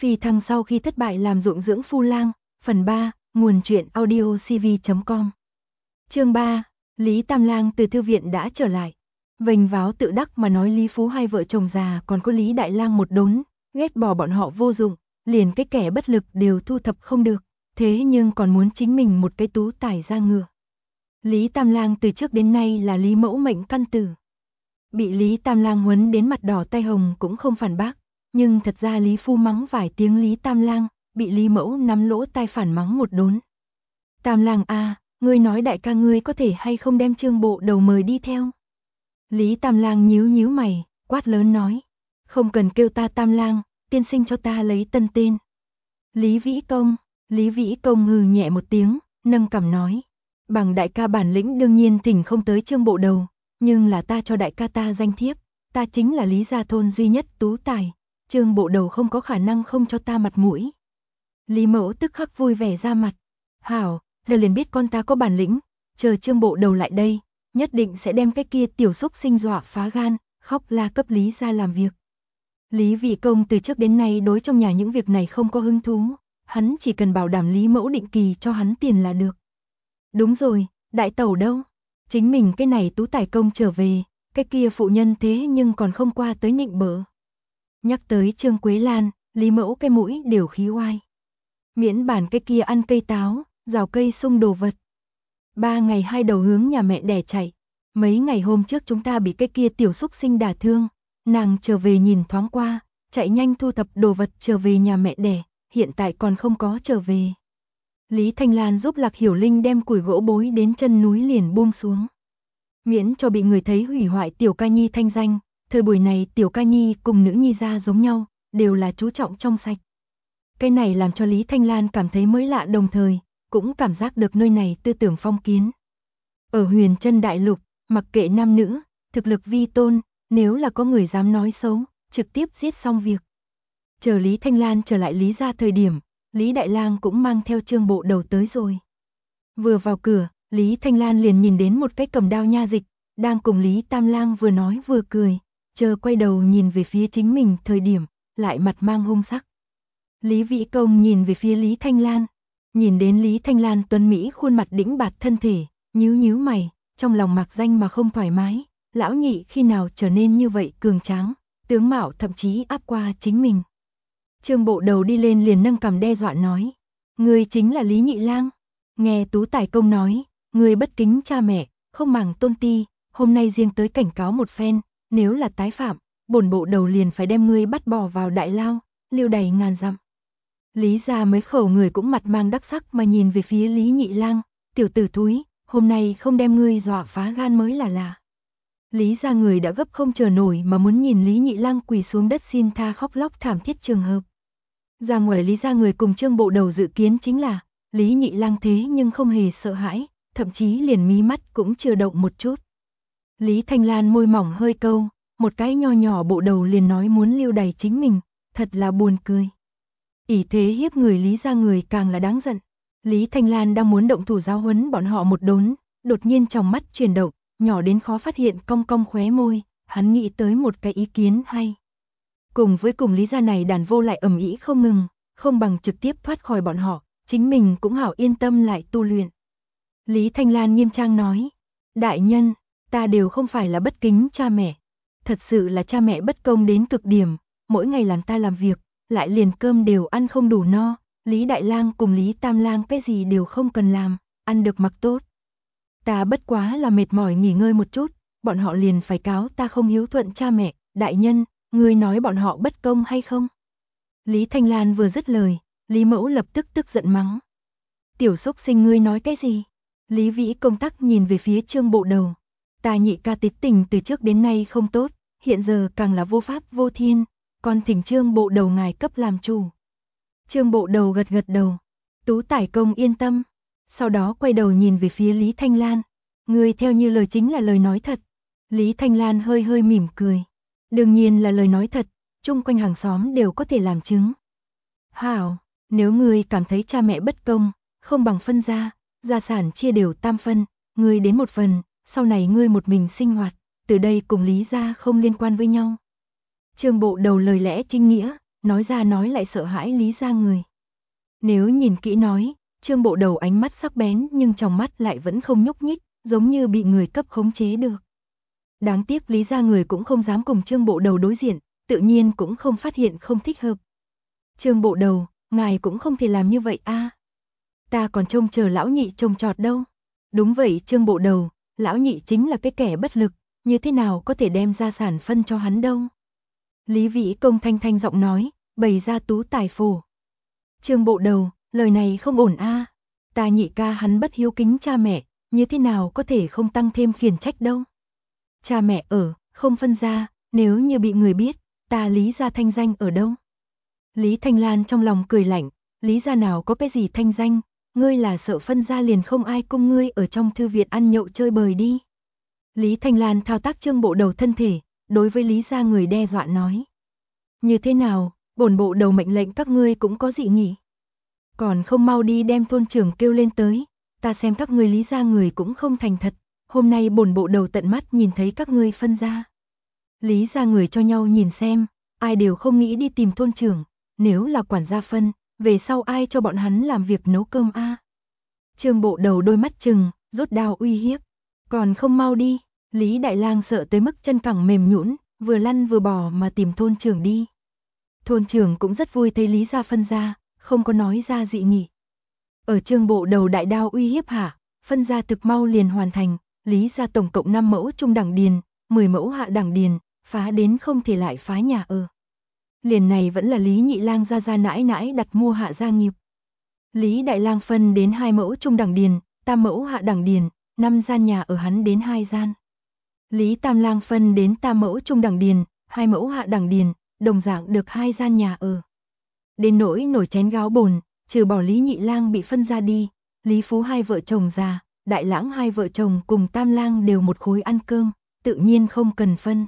Phi thăng sau khi thất bại làm ruộng dưỡng phu lang, phần 3, nguồn truyện audio cv.com. Chương 3, Lý Tam Lang từ thư viện đã trở lại. Vênh váo tự đắc mà nói Lý Phú hai vợ chồng già còn có Lý Đại Lang một đốn, ghét bỏ bọn họ vô dụng, liền cái kẻ bất lực đều thu thập không được, thế nhưng còn muốn chính mình một cái tú tài ra ngựa. Lý Tam Lang từ trước đến nay là Lý Mẫu mệnh căn tử. Bị Lý Tam Lang huấn đến mặt đỏ tay hồng cũng không phản bác, nhưng thật ra Lý Phu mắng vài tiếng Lý Tam Lang, bị Lý Mẫu nắm lỗ tai phản mắng một đốn. Tam Lang a, ngươi nói đại ca ngươi có thể hay không đem Trương Bộ Đầu mời đi theo? Lý Tam Lang nhíu nhíu mày, quát lớn nói, không cần kêu ta Tam Lang, tiên sinh cho ta lấy tân tên. Lý Vĩ Công hừ nhẹ một tiếng, nâng cằm nói, bằng đại ca bản lĩnh đương nhiên thỉnh không tới Trương Bộ Đầu, nhưng là ta cho đại ca ta danh thiếp, ta chính là Lý gia thôn duy nhất tú tài, Trương Bộ Đầu không có khả năng không cho ta mặt mũi. Lý Mẫu tức khắc vui vẻ ra mặt, hảo, giờ liền biết con ta có bản lĩnh, chờ Trương Bộ Đầu lại đây, nhất định sẽ đem cái kia tiểu xúc sinh dọa phá gan, khóc la cấp Lý gia làm việc. Lý Vị Công từ trước đến nay đối trong nhà những việc này không có hứng thú, hắn chỉ cần bảo đảm Lý Mẫu định kỳ cho hắn tiền là được. Đúng rồi, đại tẩu đâu? Chính mình cái này tú tài công trở về, cái kia phụ nhân thế nhưng còn không qua tới nịnh bợ. Nhắc tới Trương Quế Lan, Lý Mẫu cái mũi đều khí oai. Miễn bản cái kia ăn cây táo, rào cây sung đồ vật. 3 ngày hai đầu hướng nhà mẹ đẻ chạy. Mấy ngày hôm trước chúng ta bị cái kia tiểu xúc sinh đả thương, nàng trở về nhìn thoáng qua, chạy nhanh thu thập đồ vật trở về nhà mẹ đẻ, hiện tại còn không có trở về. Lý Thanh Lan giúp Lạc Hiểu Linh đem củi gỗ bối đến chân núi liền buông xuống. Miễn cho bị người thấy hủy hoại Tiểu Ca Nhi thanh danh, thời buổi này Tiểu Ca Nhi cùng nữ nhi gia giống nhau, đều là chú trọng trong sạch. Cái này làm cho Lý Thanh Lan cảm thấy mới lạ đồng thời, cũng cảm giác được nơi này tư tưởng phong kiến. Ở Huyền Trân Đại Lục, mặc kệ nam nữ, thực lực vi tôn, nếu là có người dám nói xấu, trực tiếp giết xong việc. Chờ Lý Thanh Lan trở lại Lý gia thời điểm, Lý Đại Lang cũng mang theo Trương Bộ Đầu tới rồi. Vừa vào cửa, Lý Thanh Lan liền nhìn đến một cái cầm đao nha dịch, đang cùng Lý Tam Lang vừa nói vừa cười, chờ quay đầu nhìn về phía chính mình thời điểm, lại mặt mang hung sắc. Lý Vĩ Công nhìn về phía Lý Thanh Lan, nhìn đến Lý Thanh Lan tuấn mỹ khuôn mặt đĩnh bạt thân thể, nhíu nhíu mày, trong lòng mạc danh mà không thoải mái, lão nhị khi nào trở nên như vậy cường tráng, tướng mạo thậm chí áp qua chính mình. Trương Bộ Đầu đi lên liền nâng cằm đe dọa nói, ngươi chính là Lý Nhị Lang. Nghe Tú Tài Công nói, ngươi bất kính cha mẹ, không màng tôn ti, hôm nay riêng tới cảnh cáo một phen, nếu là tái phạm, bổn Bộ Đầu liền phải đem ngươi bắt bỏ vào đại lao, lưu đày ngàn dặm. Lý gia mấy khẩu người cũng mặt mang đắc sắc mà nhìn về phía Lý Nhị Lang, tiểu tử thúi, hôm nay không đem ngươi dọa phá gan mới là lạ. Lý gia người đã gấp không chờ nổi mà muốn nhìn Lý Nhị Lang quỳ xuống đất xin tha khóc lóc thảm thiết trường hợp. Ra ngoài Lý gia người cùng Trương Bộ Đầu dự kiến chính là Lý Nhị Lang thế nhưng không hề sợ hãi, thậm chí liền mí mắt cũng chưa động một chút. Lý Thanh Lan môi mỏng hơi câu, một cái nho nhỏ Bộ Đầu liền nói muốn lưu đày chính mình, thật là buồn cười. Ỷ thế hiếp người Lý gia người càng là đáng giận. Lý Thanh Lan đang muốn động thủ giáo huấn bọn họ một đốn, đột nhiên trong mắt chuyển động, nhỏ đến khó phát hiện cong cong khóe môi, hắn nghĩ tới một cái ý kiến hay. Cùng Lý gia này đàn vô lại ầm ĩ không ngừng, không bằng trực tiếp thoát khỏi bọn họ, chính mình cũng hảo yên tâm lại tu luyện. Lý Thanh Lan nghiêm trang nói, đại nhân, ta đều không phải là bất kính cha mẹ, thật sự là cha mẹ bất công đến cực điểm, mỗi ngày làm ta làm việc, lại liền cơm đều ăn không đủ no, Lý Đại Lang cùng Lý Tam Lang cái gì đều không cần làm, ăn được mặc tốt. Ta bất quá là mệt mỏi nghỉ ngơi một chút, bọn họ liền phải cáo ta không hiếu thuận cha mẹ, đại nhân, ngươi nói bọn họ bất công hay không? Lý Thanh Lan vừa dứt lời, Lý Mẫu lập tức tức giận mắng. Tiểu xúc sinh ngươi nói cái gì? Lý Vĩ Công tắc nhìn về phía Trương Bộ Đầu. Ta nhị ca tít tình từ trước đến nay không tốt, hiện giờ càng là vô pháp vô thiên, còn thỉnh Trương Bộ Đầu ngài cấp làm chủ. Trương Bộ Đầu gật gật đầu. Tú Tài Công yên tâm. Sau đó quay đầu nhìn về phía Lý Thanh Lan. Ngươi theo như lời chính là lời nói thật. Lý Thanh Lan hơi hơi mỉm cười. Đương nhiên là lời nói thật, chung quanh hàng xóm đều có thể làm chứng. Hảo, nếu ngươi cảm thấy cha mẹ bất công, không bằng phân ra, gia sản chia đều tam phân, ngươi đến một phần, sau này ngươi một mình sinh hoạt, từ đây cùng Lý gia không liên quan với nhau. Trương Bộ Đầu lời lẽ chính nghĩa, nói ra nói lại sợ hãi Lý gia người. Nếu nhìn kỹ nói, Trương Bộ Đầu ánh mắt sắc bén nhưng trong mắt lại vẫn không nhúc nhích, giống như bị người cấp khống chế được. Đáng tiếc Lý gia người cũng không dám cùng Trương Bộ Đầu đối diện, tự nhiên cũng không phát hiện không thích hợp. Trương Bộ Đầu, ngài cũng không thể làm như vậy a. Ta còn trông chờ lão nhị trông trọt đâu. Đúng vậy Trương Bộ Đầu, lão nhị chính là cái kẻ bất lực, như thế nào có thể đem gia sản phân cho hắn đâu. Lý Vĩ Công thanh thanh giọng nói, bày ra tú tài phổ. Trương Bộ Đầu, lời này không ổn a. Ta nhị ca hắn bất hiếu kính cha mẹ, như thế nào có thể không tăng thêm khiển trách đâu. Cha mẹ ở, không phân ra, nếu như bị người biết, ta Lý gia thanh danh ở đâu. Lý Thanh Lan trong lòng cười lạnh, Lý gia nào có cái gì thanh danh, ngươi là sợ phân ra liền không ai cung ngươi ở trong thư viện ăn nhậu chơi bời đi. Lý Thanh Lan thao tác Trương Bộ Đầu thân thể, đối với Lý gia người đe dọa nói. Như thế nào, bổn bộ đầu mệnh lệnh các ngươi cũng có dị nghị. Còn không mau đi đem thôn trưởng kêu lên tới, ta xem các ngươi Lý gia người cũng không thành thật, hôm nay bổn bộ đầu tận mắt nhìn thấy các ngươi phân ra. Lý gia người cho nhau nhìn xem, ai đều không nghĩ đi tìm thôn trưởng, nếu là quản gia phân, về sau ai cho bọn hắn làm việc nấu cơm a? Trương Bộ Đầu đôi mắt trừng, rút đao uy hiếp, còn không mau đi. Lý Đại Lang sợ tới mức chân cẳng mềm nhũn, vừa lăn vừa bò mà tìm thôn trưởng đi. Thôn trưởng cũng rất vui thấy Lý gia phân ra, không có nói ra dị nghị. Ở Trương Bộ Đầu đại đao uy hiếp hạ, phân ra thực mau liền hoàn thành, Lý gia tổng cộng 5 mẫu trung đẳng điền, 10 mẫu hạ đẳng điền, phá đến không thể lại phá nhà ở. Liền này vẫn là Lý Nhị Lang gia nãi nãi đặt mua hạ gia nghiệp. Lý Đại Lang phân đến 2 mẫu trung đẳng điền, 8 mẫu hạ đẳng điền, 5 gian nhà ở hắn đến 2 gian. Lý Tam Lang phân đến 8 mẫu trung đẳng điền, 2 mẫu hạ đẳng điền, đồng dạng được 2 gian nhà ở. Đến nỗi nổi chén gáo bồn, trừ bỏ Lý Nhị Lang bị phân ra đi, Lý Phú hai vợ chồng già, Đại Lãng hai vợ chồng cùng Tam Lang đều một khối ăn cơm, tự nhiên không cần phân.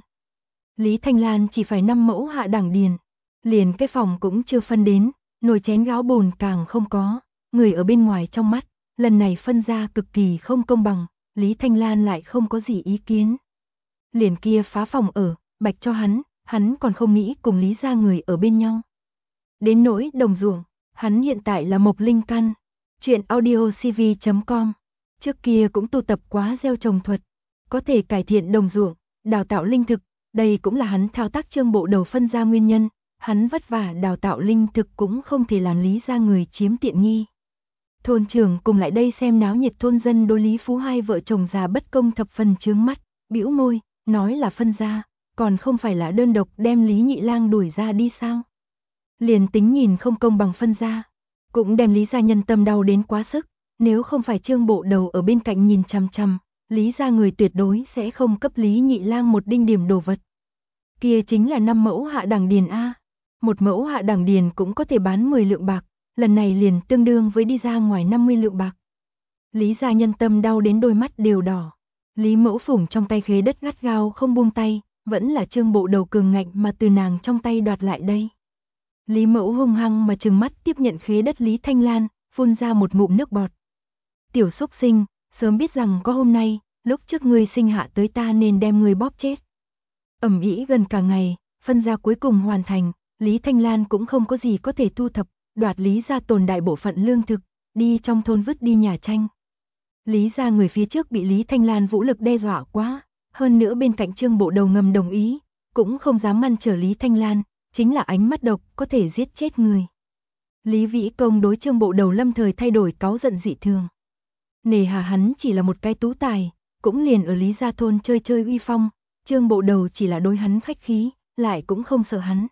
Lý Thanh Lan chỉ phải 5 mẫu hạ đẳng điền, liền cái phòng cũng chưa phân đến, nồi chén gáo bồn càng không có, người ở bên ngoài trong mắt, lần này phân ra cực kỳ không công bằng, Lý Thanh Lan lại không có gì ý kiến. Liền kia phá phòng ở, bạch cho hắn còn không nghĩ cùng Lý gia người ở bên nhau. Đến nỗi đồng ruộng, hắn hiện tại là Mộc Linh Căn, chuyện audiocv.com, trước kia cũng tu tập quá gieo trồng thuật, có thể cải thiện đồng ruộng, đào tạo linh thực, đây cũng là hắn thao tác Trương Bộ Đầu phân ra nguyên nhân, hắn vất vả đào tạo linh thực cũng không thể làm Lý gia người chiếm tiện nghi. Thôn trưởng cùng lại đây xem náo nhiệt thôn dân đối Lý Phú hai vợ chồng già bất công thập phần chướng mắt, bĩu môi, nói là phân ra, còn không phải là đơn độc đem Lý Nhị Lang đuổi ra đi sao? Liền tính nhìn không công bằng phân ra, cũng đem Lý gia nhân tâm đau đến quá sức, nếu không phải Trương Bộ Đầu ở bên cạnh nhìn chằm chằm, Lý gia người tuyệt đối sẽ không cấp Lý Nhị Lang một đinh điểm đồ vật. Kia chính là 5 mẫu hạ đẳng điền a, một mẫu hạ đẳng điền cũng có thể bán 10 lượng bạc, lần này liền tương đương với đi ra ngoài 50 lượng bạc. Lý gia nhân tâm đau đến đôi mắt đều đỏ. Lý Mẫu Phủng trong tay khế đất gắt gao không buông tay, vẫn là Trương Bộ Đầu cường ngạnh mà từ nàng trong tay đoạt lại đây. Lý Mẫu hung hăng mà trừng mắt tiếp nhận khế đất Lý Thanh Lan, phun ra một ngụm nước bọt. Tiểu xúc sinh, sớm biết rằng có hôm nay, lúc trước ngươi sinh hạ tới ta nên đem ngươi bóp chết. Ầm ĩ gần cả ngày, phân ra cuối cùng hoàn thành, Lý Thanh Lan cũng không có gì có thể thu thập, đoạt Lý gia tồn đại bộ phận lương thực, đi trong thôn vứt đi nhà tranh. Lý gia người phía trước bị Lý Thanh Lan vũ lực đe dọa quá, hơn nữa bên cạnh Trương Bộ Đầu ngầm đồng ý, cũng không dám ngăn trở Lý Thanh Lan, chính là ánh mắt độc có thể giết chết người. Lý Vĩ Công đối Trương Bộ Đầu lâm thời thay đổi cáu giận dị thường. Nề hà hắn chỉ là một cái tú tài, cũng liền ở Lý gia thôn chơi chơi uy phong, Trương Bộ Đầu chỉ là đối hắn khách khí, lại cũng không sợ hắn.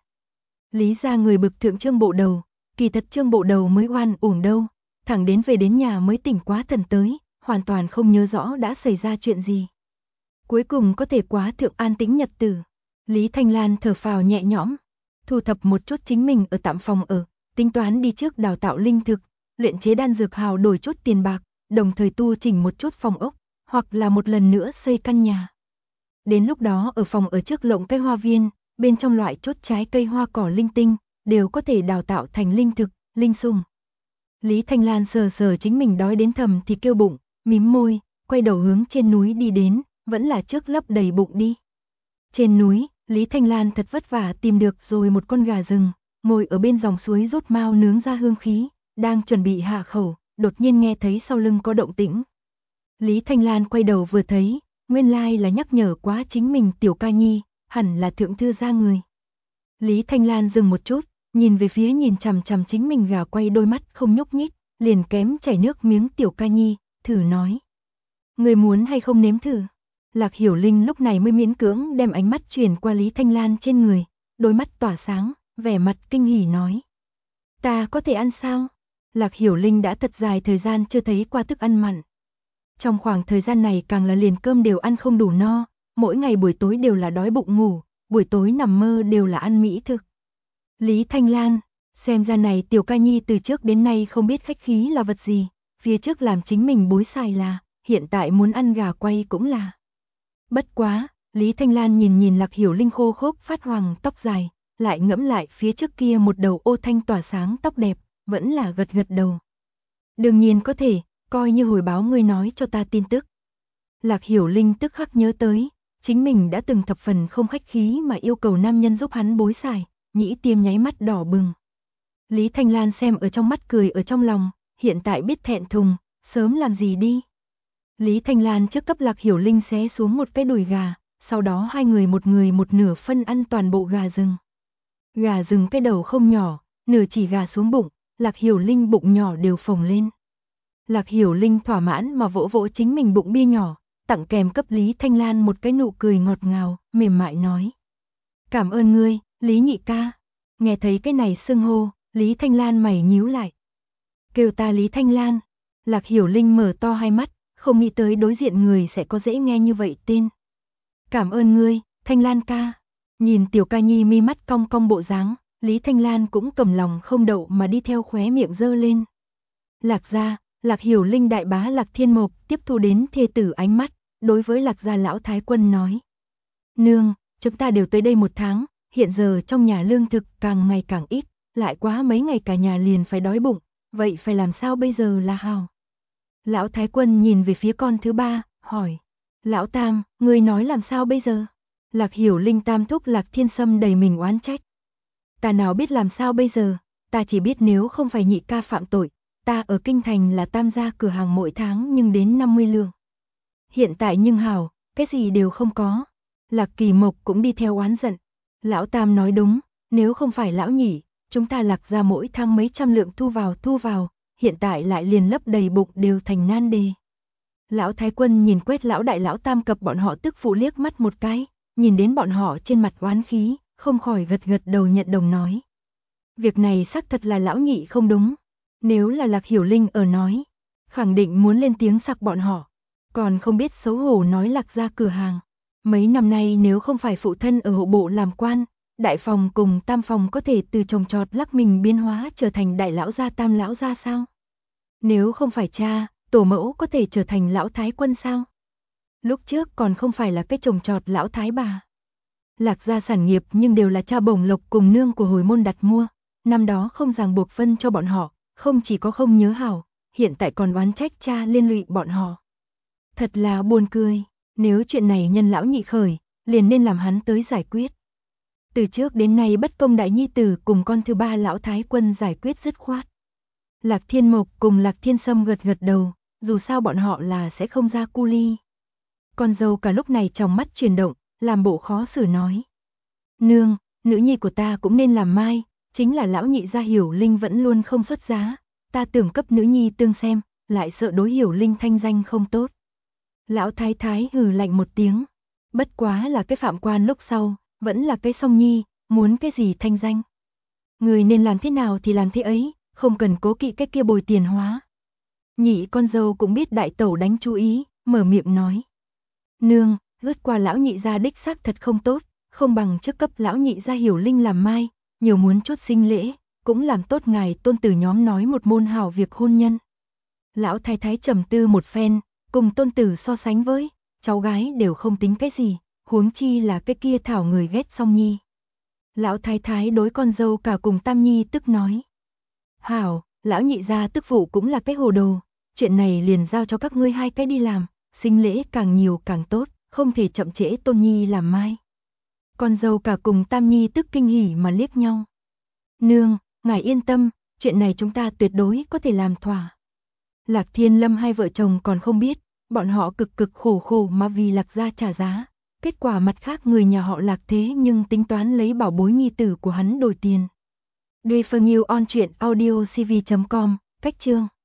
Lý gia người bực thượng Trương Bộ Đầu, kỳ thật Trương Bộ Đầu mới oan uổng đâu, thẳng đến về đến nhà mới tỉnh quá thần tới, hoàn toàn không nhớ rõ đã xảy ra chuyện gì. Cuối cùng có thể quá thượng an tĩnh nhật tử, Lý Thanh Lan thở phào nhẹ nhõm, thu thập một chút chính mình ở tạm phòng ở, tính toán đi trước đào tạo linh thực, luyện chế đan dược hào đổi chút tiền bạc, đồng thời tu chỉnh một chút phòng ốc, hoặc là một lần nữa xây căn nhà. Đến lúc đó ở phòng ở trước lộng cây hoa viên, bên trong loại chốt trái cây hoa cỏ linh tinh, đều có thể đào tạo thành linh thực, linh sủng. Lý Thanh Lan sờ sờ chính mình đói đến thầm thì kêu bụng, mím môi, quay đầu hướng trên núi đi đến, vẫn là trước lấp đầy bụng đi. Trên núi, Lý Thanh Lan thật vất vả tìm được rồi một con gà rừng, ngồi ở bên dòng suối rốt mao nướng ra hương khí, đang chuẩn bị hạ khẩu, đột nhiên nghe thấy sau lưng có động tĩnh. Lý Thanh Lan quay đầu vừa thấy, nguyên lai là nhắc nhở quá chính mình Tiểu Ca Nhi, hẳn là thượng thư gia người. Lý Thanh Lan dừng một chút, nhìn về phía nhìn chằm chằm chính mình gà quay đôi mắt không nhúc nhích, liền kém chảy nước miếng Tiểu Ca Nhi, thử nói. Người muốn hay không nếm thử? Lạc Hiểu Linh lúc này mới miễn cưỡng đem ánh mắt chuyển qua Lý Thanh Lan trên người, đôi mắt tỏa sáng, vẻ mặt kinh hỉ nói. Ta có thể ăn sao? Lạc Hiểu Linh đã thật dài thời gian chưa thấy qua thức ăn mặn. Trong khoảng thời gian này càng là liền cơm đều ăn không đủ no, mỗi ngày buổi tối đều là đói bụng ngủ, buổi tối nằm mơ đều là ăn mỹ thực. Lý Thanh Lan, xem ra này Tiểu Ca Nhi từ trước đến nay không biết khách khí là vật gì, phía trước làm chính mình bối xài là, hiện tại muốn ăn gà quay cũng là. Bất quá, Lý Thanh Lan nhìn nhìn Lạc Hiểu Linh khô khốc phát hoàng tóc dài, lại ngẫm lại phía trước kia một đầu ô thanh tỏa sáng tóc đẹp, vẫn là gật gật đầu. Đương nhiên có thể, coi như hồi báo ngươi nói cho ta tin tức. Lạc Hiểu Linh tức khắc nhớ tới, chính mình đã từng thập phần không khách khí mà yêu cầu nam nhân giúp hắn bối xài, nhĩ tiêm nháy mắt đỏ bừng. Lý Thanh Lan xem ở trong mắt cười ở trong lòng, hiện tại biết thẹn thùng, sớm làm gì đi. Lý Thanh Lan trước cấp Lạc Hiểu Linh xé xuống một cái đùi gà, sau đó hai người một nửa phân ăn toàn bộ gà rừng. Gà rừng cái đầu không nhỏ, nửa chỉ gà xuống bụng, Lạc Hiểu Linh bụng nhỏ đều phồng lên. Lạc Hiểu Linh thỏa mãn mà vỗ vỗ chính mình bụng bia nhỏ, tặng kèm cấp Lý Thanh Lan một cái nụ cười ngọt ngào, mềm mại nói. Cảm ơn ngươi, Lý nhị ca. Nghe thấy cái này xưng hô, Lý Thanh Lan mày nhíu lại. Kêu ta Lý Thanh Lan. Lạc Hiểu Linh mở to hai mắt, không nghĩ tới đối diện người sẽ có dễ nghe như vậy tên. Cảm ơn ngươi, Thanh Lan ca. Nhìn Tiểu Ca Nhi mi mắt cong cong bộ dáng, Lý Thanh Lan cũng cầm lòng không đậu mà đi theo khóe miệng giơ lên. Lạc gia, Lạc Hiểu Linh đại bá Lạc Thiên Mộc tiếp thu đến thê tử ánh mắt, đối với Lạc gia lão thái quân nói. Nương, chúng ta đều tới đây một tháng, hiện giờ trong nhà lương thực càng ngày càng ít, lại quá mấy ngày cả nhà liền phải đói bụng, vậy phải làm sao bây giờ là hào? Lão thái quân nhìn về phía con thứ ba, hỏi. Lão tam, ngươi nói làm sao bây giờ? Lạc Hiểu Linh tam thúc Lạc Thiên Sâm đầy mình oán trách. Ta nào biết làm sao bây giờ, ta chỉ biết nếu không phải nhị ca phạm tội, ta ở kinh thành là tam gia cửa hàng mỗi tháng nhưng đến 50 lương. Hiện tại nhưng hảo, cái gì đều không có. Lạc Kỳ Mộc cũng đi theo oán giận. Lão tam nói đúng, nếu không phải lão nhị, chúng ta Lạc gia mỗi tháng mấy trăm lượng thu vào, hiện tại lại liền lấp đầy bụng đều thành nan đề. Lão thái quân nhìn quét lão đại lão tam cập bọn họ tức phụ liếc mắt một cái, nhìn đến bọn họ trên mặt oán khí, không khỏi gật gật đầu nhận đồng nói. Việc này xác thật là lão nhị không đúng. Nếu là Lạc Hiểu Linh ở nói, khẳng định muốn lên tiếng sặc bọn họ, còn không biết xấu hổ nói Lạc gia cửa hàng. Mấy năm nay nếu không phải phụ thân ở hộ bộ làm quan, đại phòng cùng tam phòng có thể từ trồng trọt lắc mình biến hóa trở thành đại lão gia tam lão gia sao? Nếu không phải cha, tổ mẫu có thể trở thành lão thái quân sao? Lúc trước còn không phải là cái trồng trọt lão thái bà. Lạc gia sản nghiệp nhưng đều là cha bổng lộc cùng nương của hồi môn đặt mua, năm đó không ràng buộc phân cho bọn họ, không chỉ có không nhớ hảo, hiện tại còn oán trách cha liên lụy bọn họ. Thật là buồn cười, nếu chuyện này nhân lão nhị khởi, liền nên làm hắn tới giải quyết. Từ trước đến nay bất công đại nhi tử cùng con thứ ba lão thái quân giải quyết dứt khoát. Lạc Thiên Mộc cùng Lạc Thiên Sâm gật gật đầu, dù sao bọn họ là sẽ không ra cu ly. Con dâu cả lúc này trong mắt chuyển động, làm bộ khó xử nói. Nương, nữ nhi của ta cũng nên làm mai, chính là lão nhị gia Hiểu Linh vẫn luôn không xuất giá, ta tưởng cấp nữ nhi tương xem, lại sợ đối Hiểu Linh thanh danh không tốt. Lão thái thái hừ lạnh một tiếng, bất quá là cái phạm quan lúc sau, vẫn là cái song nhi, muốn cái gì thanh danh. Người nên làm thế nào thì làm thế ấy, không cần cố kỵ cái kia bồi tiền hóa. Nhị con dâu cũng biết đại tẩu đánh chú ý, mở miệng nói. Nương, lướt qua lão nhị gia đích xác thật không tốt, không bằng trước cấp lão nhị gia Hiểu Linh làm mai, nhiều muốn chút sinh lễ, cũng làm tốt ngài tôn tử nhóm nói một môn hảo việc hôn nhân. Lão thái thái trầm tư một phen, cùng tôn tử so sánh với, cháu gái đều không tính cái gì, huống chi là cái kia thảo người ghét song nhi. Lão thái thái đối con dâu cả cùng tam nhi tức nói. Hảo, lão nhị gia tức phụ cũng là cái hồ đồ, chuyện này liền giao cho các ngươi hai cái đi làm, sinh lễ càng nhiều càng tốt, không thể chậm trễ tôn nhi làm mai. Con dâu cả cùng tam nhi tức kinh hỉ mà liếc nhau. Nương, ngài yên tâm, chuyện này chúng ta tuyệt đối có thể làm thỏa. Lạc Thiên Lâm hai vợ chồng còn không biết, bọn họ cực khổ khổ mà vì Lạc gia trả giá. Kết quả mặt khác người nhà họ Lạc thế nhưng tính toán lấy bảo bối nhi tử của hắn đổi tiền. Duy Phương Yêu on truyện audio cv.com, cách chương